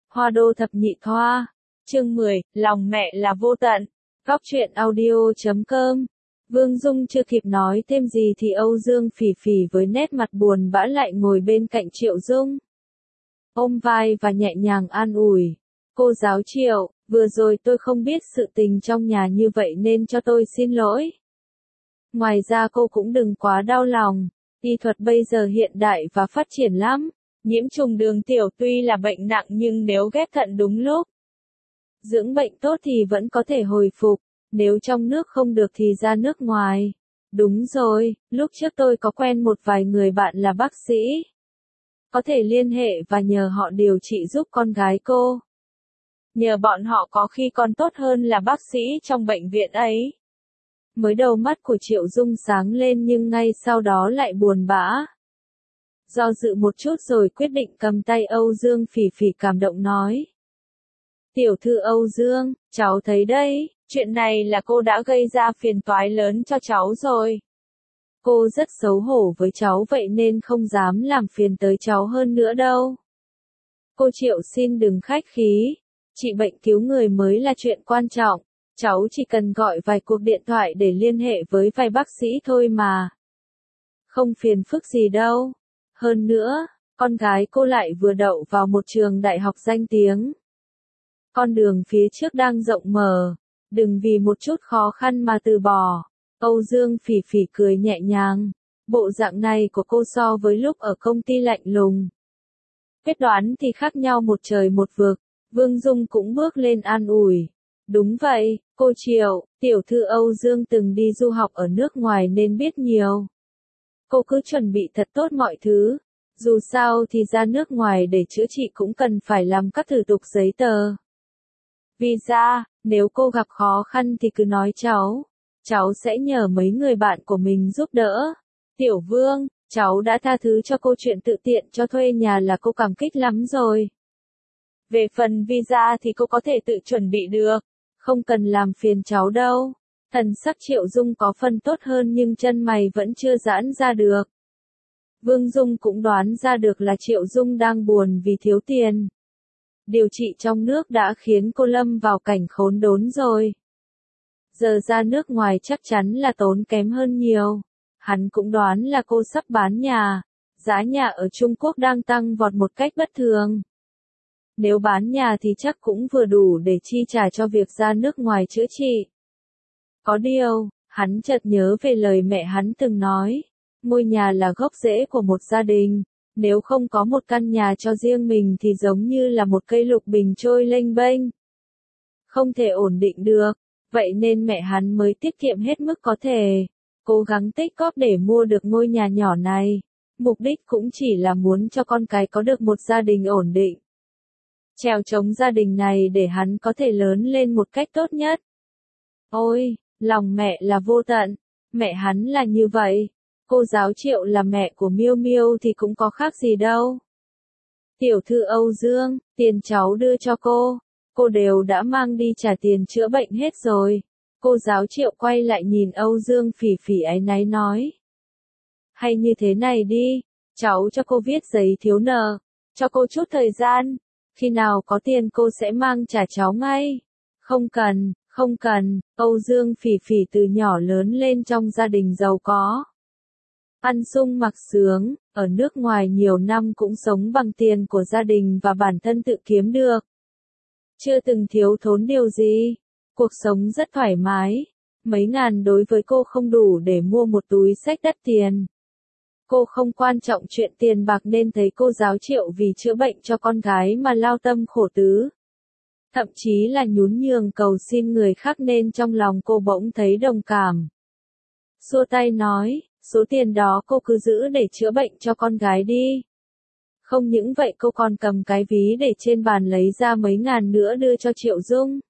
Hoa đô thập nhị thoa. Chương 10, lòng mẹ là vô tận. Góc truyện audio.com. Vương Dung chưa kịp nói thêm gì thì Âu Dương Phỉ Phỉ với nét mặt buồn bã lại ngồi bên cạnh Triệu Dung. Ôm vai và nhẹ nhàng an ủi. Cô giáo Triệu, vừa rồi tôi không biết sự tình trong nhà như vậy nên cho tôi xin lỗi. Ngoài ra cô cũng đừng quá đau lòng. Y thuật bây giờ hiện đại và phát triển lắm. Nhiễm trùng đường tiểu tuy là bệnh nặng nhưng nếu ghép thận đúng lúc, dưỡng bệnh tốt thì vẫn có thể hồi phục. Nếu trong nước không được thì ra nước ngoài. Đúng rồi, lúc trước tôi có quen một vài người bạn là bác sĩ. Có thể liên hệ và nhờ họ điều trị giúp con gái cô. Nhờ bọn họ có khi còn tốt hơn là bác sĩ trong bệnh viện ấy. Mới đầu mắt của Triệu Dung sáng lên nhưng ngay sau đó lại buồn bã. Do dự một chút rồi quyết định cầm tay Âu Dương Phỉ Phỉ cảm động nói. Tiểu thư Âu Dương, cháu thấy đấy, chuyện này là cô đã gây ra phiền toái lớn cho cháu rồi. Cô rất xấu hổ với cháu vậy nên không dám làm phiền tới cháu hơn nữa đâu. Cô Triệu xin đừng khách khí, trị bệnh cứu người mới là chuyện quan trọng, cháu chỉ cần gọi vài cuộc điện thoại để liên hệ với vài bác sĩ thôi mà. Không phiền phức gì đâu. Hơn nữa, con gái cô lại vừa đậu vào một trường đại học danh tiếng. Con đường phía trước đang rộng mở, đừng vì một chút khó khăn mà từ bỏ. Âu Dương Phỉ Phỉ cười nhẹ nhàng, bộ dạng này của cô so với lúc ở công ty lạnh lùng. Quyết đoán thì khác nhau một trời một vực, Vương Dung cũng bước lên an ủi. Đúng vậy, cô Triệu, tiểu thư Âu Dương từng đi du học ở nước ngoài nên biết nhiều. Cô cứ chuẩn bị thật tốt mọi thứ, dù sao thì ra nước ngoài để chữa trị cũng cần phải làm các thủ tục giấy tờ. Visa, nếu cô gặp khó khăn thì cứ nói cháu sẽ nhờ mấy người bạn của mình giúp đỡ. Tiểu Vương, cháu đã tha thứ cho cô chuyện tự tiện cho thuê nhà là cô cảm kích lắm rồi. Về phần visa thì cô có thể tự chuẩn bị được, không cần làm phiền cháu đâu. Thần sắc Triệu Dung có phần tốt hơn nhưng chân mày vẫn chưa giãn ra được. Vương Dung cũng đoán ra được là Triệu Dung đang buồn vì thiếu tiền. Điều trị trong nước đã khiến cô lâm vào cảnh khốn đốn rồi. Giờ ra nước ngoài chắc chắn là tốn kém hơn nhiều. Hắn cũng đoán là cô sắp bán nhà. Giá nhà ở Trung Quốc đang tăng vọt một cách bất thường. Nếu bán nhà thì chắc cũng vừa đủ để chi trả cho việc ra nước ngoài chữa trị. Có điều, hắn chợt nhớ về lời mẹ hắn từng nói. Ngôi nhà là gốc rễ của một gia đình. Nếu không có một căn nhà cho riêng mình thì giống như là một cây lục bình trôi lênh bênh. Không thể ổn định được. Vậy nên mẹ hắn mới tiết kiệm hết mức có thể. Cố gắng tích góp để mua được ngôi nhà nhỏ này. Mục đích cũng chỉ là muốn cho con cái có được một gia đình ổn định. Trèo chống gia đình này để hắn có thể lớn lên một cách tốt nhất. Ôi, lòng mẹ là vô tận. Mẹ hắn là như vậy. Cô giáo Triệu là mẹ của Miêu Miêu thì cũng có khác gì đâu. Tiểu thư Âu Dương, tiền cháu đưa cho cô đều đã mang đi trả tiền chữa bệnh hết rồi. Cô giáo Triệu quay lại nhìn Âu Dương Phỉ Phỉ áy náy nói. Hay như thế này đi, cháu cho cô viết giấy thiếu nợ, cho cô chút thời gian, khi nào có tiền cô sẽ mang trả cháu ngay. Không cần, Âu Dương Phỉ Phỉ từ nhỏ lớn lên trong gia đình giàu có. Ăn sung mặc sướng, ở nước ngoài nhiều năm cũng sống bằng tiền của gia đình và bản thân tự kiếm được. Chưa từng thiếu thốn điều gì, cuộc sống rất thoải mái, mấy ngàn đối với cô không đủ để mua một túi xách đắt tiền. Cô không quan trọng chuyện tiền bạc nên thấy cô giáo Triệu vì chữa bệnh cho con gái mà lao tâm khổ tứ. Thậm chí là nhún nhường cầu xin người khác nên trong lòng cô bỗng thấy đồng cảm. Xua tay nói, số tiền đó cô cứ giữ để chữa bệnh cho con gái đi. Không những vậy cô còn cầm cái ví để trên bàn lấy ra mấy ngàn nữa đưa cho Triệu Dung.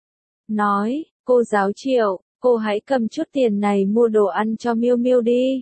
Nói, cô giáo Triệu, cô hãy cầm chút tiền này mua đồ ăn cho Miêu Miêu đi.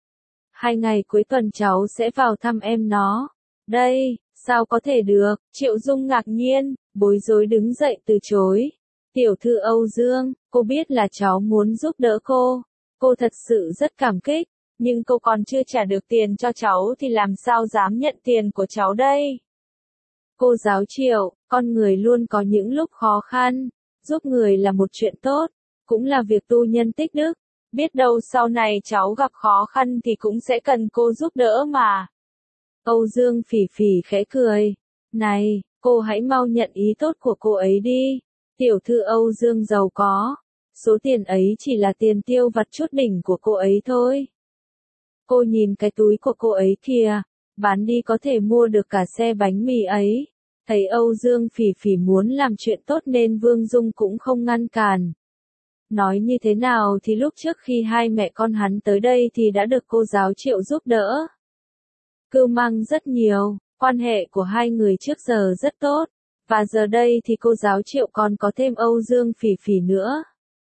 2 ngày cuối tuần cháu sẽ vào thăm em nó. Đây, sao có thể được, Triệu Dung ngạc nhiên, bối rối đứng dậy từ chối. Tiểu thư Âu Dương, cô biết là cháu muốn giúp đỡ cô thật sự rất cảm kích, nhưng cô còn chưa trả được tiền cho cháu thì làm sao dám nhận tiền của cháu đây. Cô giáo Triệu, Con người luôn có những lúc khó khăn, giúp người là một chuyện tốt, cũng là việc tu nhân tích đức. Biết đâu sau này cháu gặp khó khăn thì cũng sẽ cần cô giúp đỡ mà. Âu Dương Phỉ Phỉ khẽ cười. Này, cô hãy mau nhận ý tốt của cô ấy đi. Tiểu thư Âu Dương giàu có. Số tiền ấy chỉ là tiền tiêu vặt chút đỉnh của cô ấy thôi. Cô nhìn cái túi của cô ấy kìa, bán đi có thể mua được cả xe bánh mì ấy. Thấy Âu Dương Phỉ Phỉ muốn làm chuyện tốt nên Vương Dung cũng không ngăn cản. Nói như thế nào thì lúc trước khi hai mẹ con hắn tới đây thì đã được cô giáo Triệu giúp đỡ. Cưu Mang rất nhiều, quan hệ của hai người trước giờ rất tốt, và giờ đây thì cô giáo Triệu còn có thêm Âu Dương Phỉ Phỉ nữa.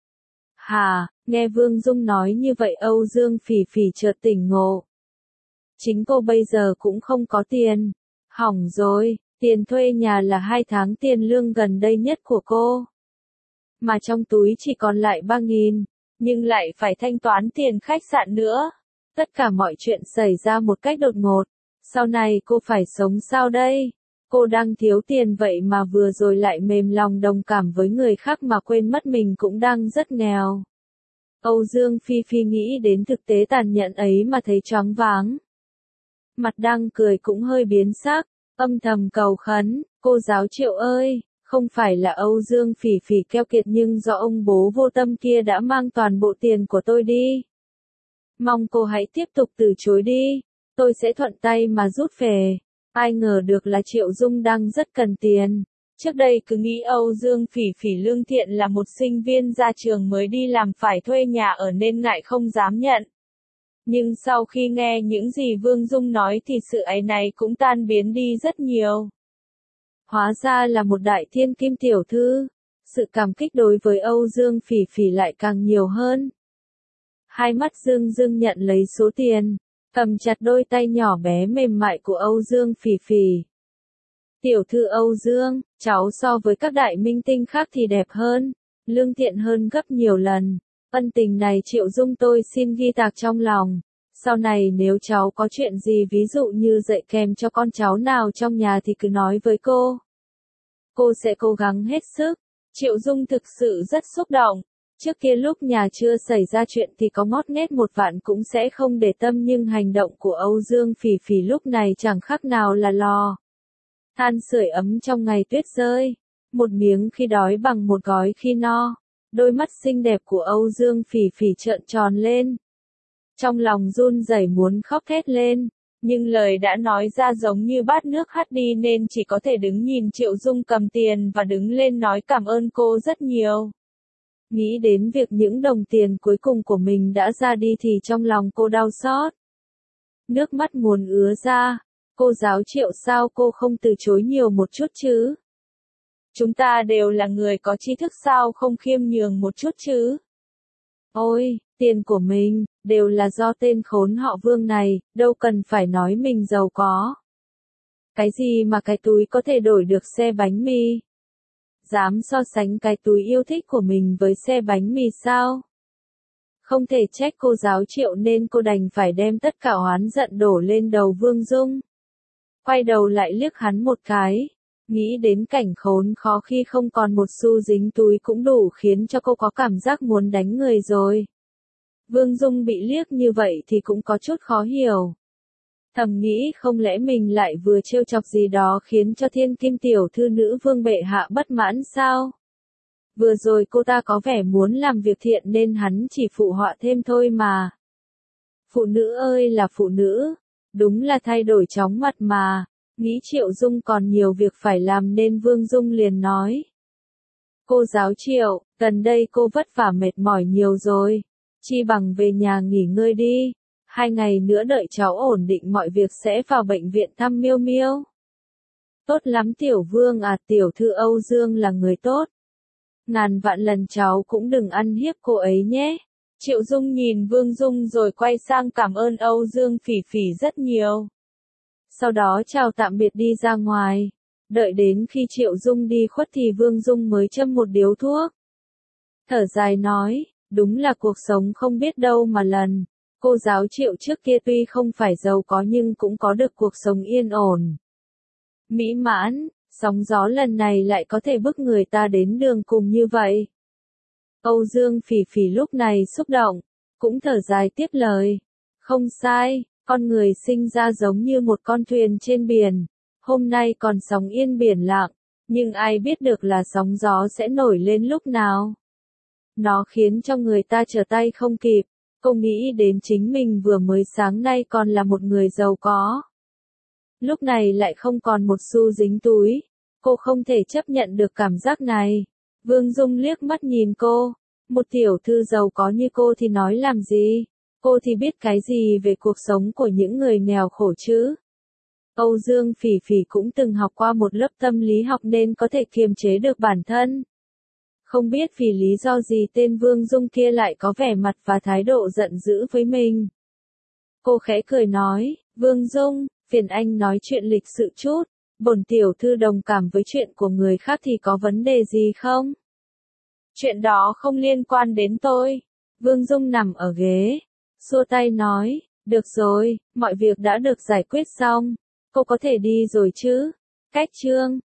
Hà, nghe Vương Dung nói như vậy Âu Dương Phỉ Phỉ chợt tỉnh ngộ. Chính cô bây giờ cũng không có tiền. Hỏng rồi, tiền thuê nhà là 2 tháng tiền lương gần đây nhất của cô. Mà trong túi chỉ còn lại 3.000, nhưng lại phải thanh toán tiền khách sạn nữa. Tất cả mọi chuyện xảy ra một cách đột ngột. Sau này cô phải sống sao đây? Cô đang thiếu tiền vậy mà vừa rồi lại mềm lòng đồng cảm với người khác mà quên mất mình cũng đang rất nghèo. Âu Dương Phi Phi nghĩ đến thực tế tàn nhẫn ấy mà thấy choáng váng. Mặt đang cười cũng hơi biến sắc, âm thầm cầu khấn, cô giáo Triệu ơi, không phải là Âu Dương Phỉ Phỉ keo kiệt nhưng do ông bố vô tâm kia đã mang toàn bộ tiền của tôi đi. Mong cô hãy tiếp tục từ chối đi, tôi sẽ thuận tay mà rút về. Ai ngờ được là Triệu Dung đang rất cần tiền. Trước đây cứ nghĩ Âu Dương Phỉ Phỉ lương thiện là một sinh viên ra trường mới đi làm phải thuê nhà ở nên ngại không dám nhận. Nhưng sau khi nghe những gì Vương Dung nói thì sự áy náy cũng tan biến đi rất nhiều. Hóa ra là một đại thiên kim tiểu thư. Sự cảm kích đối với Âu Dương Phỉ Phỉ lại càng nhiều hơn. Hai mắt rưng rưng nhận lấy số tiền, cầm chặt đôi tay nhỏ bé mềm mại của Âu Dương Phỉ Phỉ. Tiểu thư Âu Dương, cháu so với các đại minh tinh khác thì đẹp hơn, lương thiện hơn gấp nhiều lần. Ân tình này Triệu Dung tôi xin ghi tạc trong lòng. Sau này nếu cháu có chuyện gì ví dụ như dạy kèm cho con cháu nào trong nhà thì cứ nói với cô. Cô sẽ cố gắng hết sức. Triệu Dung thực sự rất xúc động. Trước kia lúc nhà chưa xảy ra chuyện thì có ngót nghét một vạn cũng sẽ không để tâm nhưng hành động của Âu Dương Phỉ Phỉ lúc này chẳng khác nào là lò than sưởi ấm trong ngày tuyết rơi. Một miếng khi đói bằng một gói khi no. Đôi mắt xinh đẹp của Âu Dương Phỉ Phỉ trợn tròn lên. Trong lòng run rẩy muốn khóc thét lên, nhưng lời đã nói ra giống như bát nước hắt đi nên chỉ có thể đứng nhìn Triệu Dung cầm tiền và đứng lên nói cảm ơn cô rất nhiều. Nghĩ đến việc những đồng tiền cuối cùng của mình đã ra đi thì trong lòng cô đau xót. Nước mắt muốn ứa ra. Cô giáo Triệu sao cô không từ chối nhiều một chút chứ? Chúng ta đều là người có tri thức sao không khiêm nhường một chút chứ? Ôi, tiền của mình, đều là do tên khốn họ Vương này, đâu cần phải nói mình giàu có. Cái gì mà cái túi có thể đổi được xe bánh mì? Dám so sánh cái túi yêu thích của mình với xe bánh mì sao? Không thể trách cô giáo Triệu nên cô đành phải đem tất cả oán giận đổ lên đầu Vương Dung. Quay đầu lại liếc hắn một cái. Nghĩ đến cảnh khốn khó khi không còn một xu dính túi cũng đủ khiến cho cô có cảm giác muốn đánh người rồi. Vương Dung bị liếc như vậy thì cũng có chút khó hiểu. Thầm nghĩ không lẽ mình lại vừa trêu chọc gì đó khiến cho thiên kim tiểu thư nữ vương bệ hạ bất mãn sao? Vừa rồi cô ta có vẻ muốn làm việc thiện nên hắn chỉ phụ họa thêm thôi mà. Phụ nữ ơi là phụ nữ, đúng là thay đổi chóng mặt mà. Nghĩ Triệu Dung còn nhiều việc phải làm nên Vương Dung liền nói. Cô giáo Triệu, gần đây cô vất vả mệt mỏi nhiều rồi. Chi bằng về nhà nghỉ ngơi đi. 2 ngày nữa đợi cháu ổn định mọi việc sẽ vào bệnh viện thăm Miêu Miêu. Tốt lắm Tiểu Vương à, tiểu thư Âu Dương là người tốt. Ngàn vạn lần cháu cũng đừng ăn hiếp cô ấy nhé. Triệu Dung nhìn Vương Dung rồi quay sang cảm ơn Âu Dương Phỉ Phỉ rất nhiều. Sau đó chào tạm biệt đi ra ngoài. Đợi đến khi Triệu Dung đi khuất thì Vương Dung mới châm một điếu thuốc. Thở dài nói, đúng là cuộc sống không biết đâu mà lần. Cô giáo Triệu trước kia tuy không phải giàu có nhưng cũng có được cuộc sống yên ổn. Mỹ mãn, Sóng gió lần này lại có thể bức người ta đến đường cùng như vậy. Âu Dương Phỉ Phỉ lúc này xúc động, cũng thở dài tiếp lời. Không sai, con người sinh ra giống như một con thuyền trên biển. Hôm nay còn sóng yên biển lặng, nhưng ai biết được là sóng gió sẽ nổi lên lúc nào. Nó khiến cho người ta trở tay không kịp. Cô nghĩ đến chính mình vừa mới sáng nay còn là một người giàu có. Lúc này lại không còn một xu dính túi. Cô không thể chấp nhận được cảm giác này. Vương Dung liếc mắt nhìn cô. Một tiểu thư giàu có như cô thì nói làm gì? Cô thì biết cái gì về cuộc sống của những người nghèo khổ chứ? Âu Dương Phỉ Phỉ cũng từng học qua một lớp tâm lý học nên có thể kiềm chế được bản thân. Không biết vì lý do gì tên Vương Dung kia lại có vẻ mặt và thái độ giận dữ với mình. Cô khẽ cười nói, Vương Dung, phiền anh nói chuyện lịch sự chút, bổn tiểu thư đồng cảm với chuyện của người khác thì có vấn đề gì không? Chuyện đó không liên quan đến tôi. Vương Dung nằm ở ghế, xua tay nói, được rồi, mọi việc đã được giải quyết xong, cô có thể đi rồi chứ? Cách chương